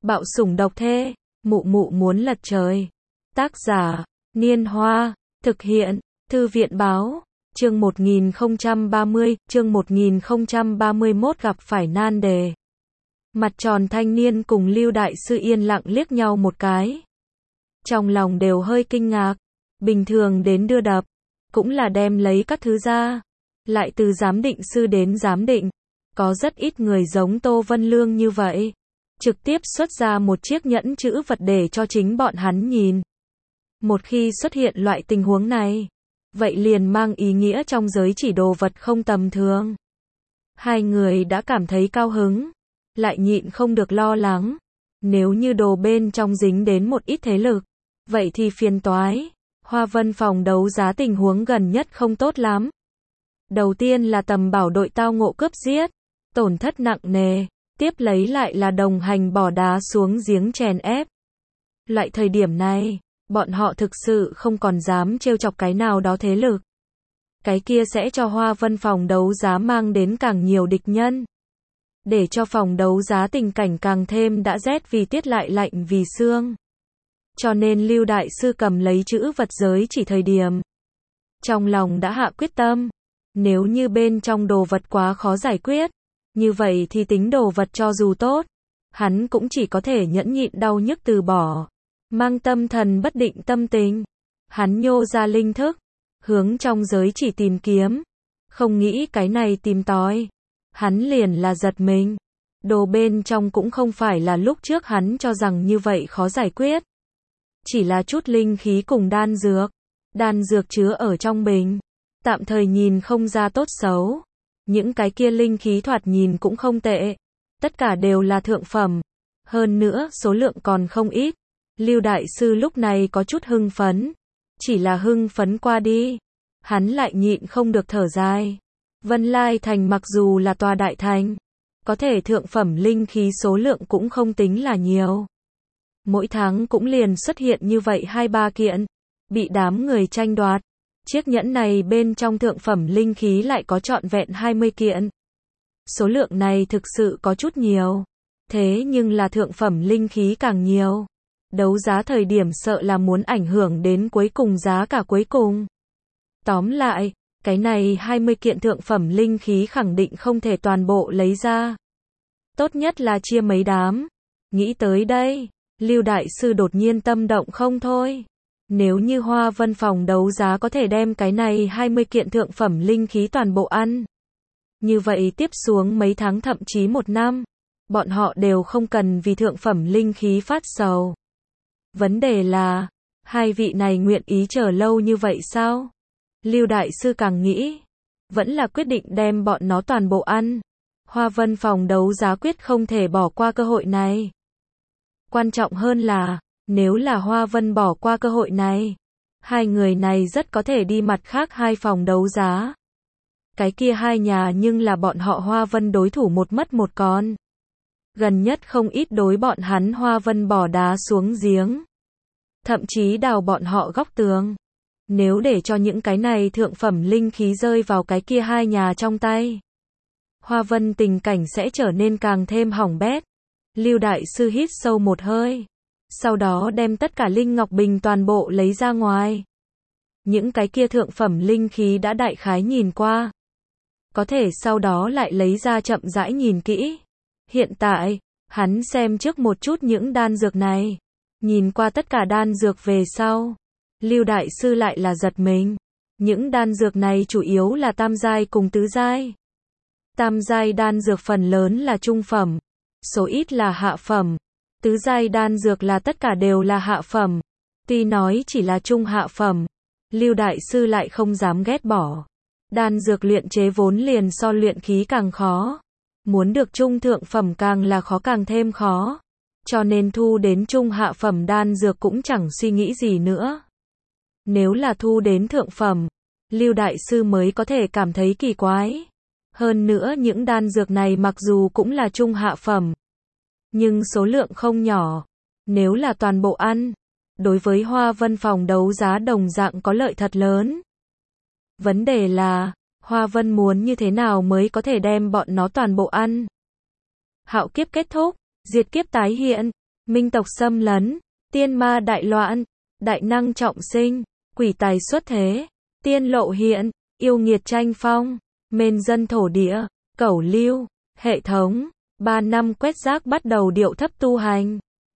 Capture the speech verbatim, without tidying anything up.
Bạo sủng độc thê, mụ mụ muốn lật trời. Tác giả, Niên Hoa, thực hiện, Thư viện báo, chương một nghìn không trăm ba mươi, chương một nghìn không trăm ba mươi mốt gặp phải nan đề. Mặt tròn thanh niên cùng Lưu Đại Sư yên lặng liếc nhau một cái. Trong lòng đều hơi kinh ngạc, bình thường đến đưa đập, cũng là đem lấy các thứ ra. Lại từ giám định sư đến giám định, có rất ít người giống Tô Vân Lương như vậy. Trực tiếp xuất ra một chiếc nhẫn chữ vật để cho chính bọn hắn nhìn. Một khi xuất hiện loại tình huống này, vậy liền mang ý nghĩa trong giới chỉ đồ vật không tầm thường. Hai người đã cảm thấy cao hứng, lại nhịn không được lo lắng. Nếu như đồ bên trong dính đến một ít thế lực, vậy thì phiền toái. Hoa Vân phòng đấu giá tình huống gần nhất không tốt lắm. Đầu tiên là Tầm Bảo đội tao ngộ cướp giết, tổn thất nặng nề. Tiếp lấy lại là đồng hành bỏ đá xuống giếng chèn ép. Loại thời điểm này, bọn họ thực sự không còn dám trêu chọc cái nào đó thế lực. Cái kia sẽ cho Hoa Vân phòng đấu giá mang đến càng nhiều địch nhân. Để cho phòng đấu giá tình cảnh càng thêm đã rét vì tiết lại lạnh vì xương. Cho nên Lưu Đại Sư cầm lấy chữ vật giới chỉ thời điểm. Trong lòng đã hạ quyết tâm. Nếu như bên trong đồ vật quá khó giải quyết, như vậy thì tính đồ vật cho dù tốt, hắn cũng chỉ có thể nhẫn nhịn đau nhức từ bỏ. Mang tâm thần bất định tâm tình, hắn nhô ra linh thức, hướng trong giới chỉ tìm kiếm. Không nghĩ cái này tìm tòi, hắn liền là giật mình. Đồ bên trong cũng không phải là lúc trước hắn cho rằng như vậy khó giải quyết. Chỉ là chút linh khí cùng đan dược. Đan dược chứa ở trong bình, tạm thời nhìn không ra tốt xấu. Những cái kia linh khí thoạt nhìn cũng không tệ. Tất cả đều là thượng phẩm. Hơn nữa, số lượng còn không ít. Lưu Đại Sư lúc này có chút hưng phấn. Chỉ là hưng phấn qua đi. Hắn lại nhịn không được thở dài. Vân Lai Thành mặc dù là tòa đại thành, có thể thượng phẩm linh khí số lượng cũng không tính là nhiều. Mỗi tháng cũng liền xuất hiện như vậy hai ba kiện. Bị đám người tranh đoạt. Chiếc nhẫn này bên trong thượng phẩm linh khí lại có trọn vẹn hai mươi kiện. Số lượng này thực sự có chút nhiều. Thế nhưng là thượng phẩm linh khí càng nhiều. Đấu giá thời điểm sợ là muốn ảnh hưởng đến cuối cùng giá cả cuối cùng. Tóm lại, cái này hai mươi kiện thượng phẩm linh khí khẳng định không thể toàn bộ lấy ra. Tốt nhất là chia mấy đám. Nghĩ tới đây, Lưu Đại Sư đột nhiên tâm động không thôi. Nếu như Hoa Vân phòng đấu giá có thể đem cái này hai mươi kiện thượng phẩm linh khí toàn bộ ăn. Như vậy tiếp xuống mấy tháng thậm chí một năm, bọn họ đều không cần vì thượng phẩm linh khí phát sầu. Vấn đề là, hai vị này nguyện ý chờ lâu như vậy sao? Lưu Đại Sư càng nghĩ, vẫn là quyết định đem bọn nó toàn bộ ăn. Hoa Vân phòng đấu giá quyết không thể bỏ qua cơ hội này. Quan trọng hơn là, nếu là Hoa Vân bỏ qua cơ hội này, hai người này rất có thể đi mặt khác hai phòng đấu giá. Cái kia hai nhà nhưng là bọn họ Hoa Vân đối thủ một mất một còn. Gần nhất không ít đối bọn hắn Hoa Vân bỏ đá xuống giếng. Thậm chí đào bọn họ góc tường. Nếu để cho những cái này thượng phẩm linh khí rơi vào cái kia hai nhà trong tay, Hoa Vân tình cảnh sẽ trở nên càng thêm hỏng bét. Lưu Đại Sư hít sâu một hơi. Sau đó đem tất cả linh ngọc bình toàn bộ lấy ra ngoài. Những cái kia thượng phẩm linh khí đã đại khái nhìn qua. Có thể sau đó lại lấy ra chậm rãi nhìn kỹ. Hiện tại, hắn xem trước một chút những đan dược này. Nhìn qua tất cả đan dược về sau. Lưu Đại Sư lại là giật mình. Những đan dược này chủ yếu là tam giai cùng tứ giai. Tam giai đan dược phần lớn là trung phẩm. Số ít là hạ phẩm. Tứ giai đan dược là tất cả đều là hạ phẩm. Tuy nói chỉ là trung hạ phẩm, Lưu Đại Sư lại không dám ghét bỏ. Đan dược luyện chế vốn liền so luyện khí càng khó. Muốn được trung thượng phẩm càng là khó càng thêm khó. Cho nên thu đến trung hạ phẩm đan dược cũng chẳng suy nghĩ gì nữa. Nếu là thu đến thượng phẩm, Lưu Đại Sư mới có thể cảm thấy kỳ quái. Hơn nữa những đan dược này mặc dù cũng là trung hạ phẩm, nhưng số lượng không nhỏ. Nếu là toàn bộ ăn, đối với Hoa Vân phòng đấu giá đồng dạng có lợi thật lớn. Vấn đề là, Hoa Vân muốn như thế nào mới có thể đem bọn nó toàn bộ ăn. Hạo kiếp kết thúc, diệt kiếp tái hiện. minh tộc xâm lấn, tiên ma đại loạn, đại năng trọng sinh, quỷ tài xuất thế, tiên lộ hiện, yêu nghiệt tranh phong, mền dân thổ địa, cẩu lưu, hệ thống, ba năm quét rác bắt đầu điệu thấp tu hành.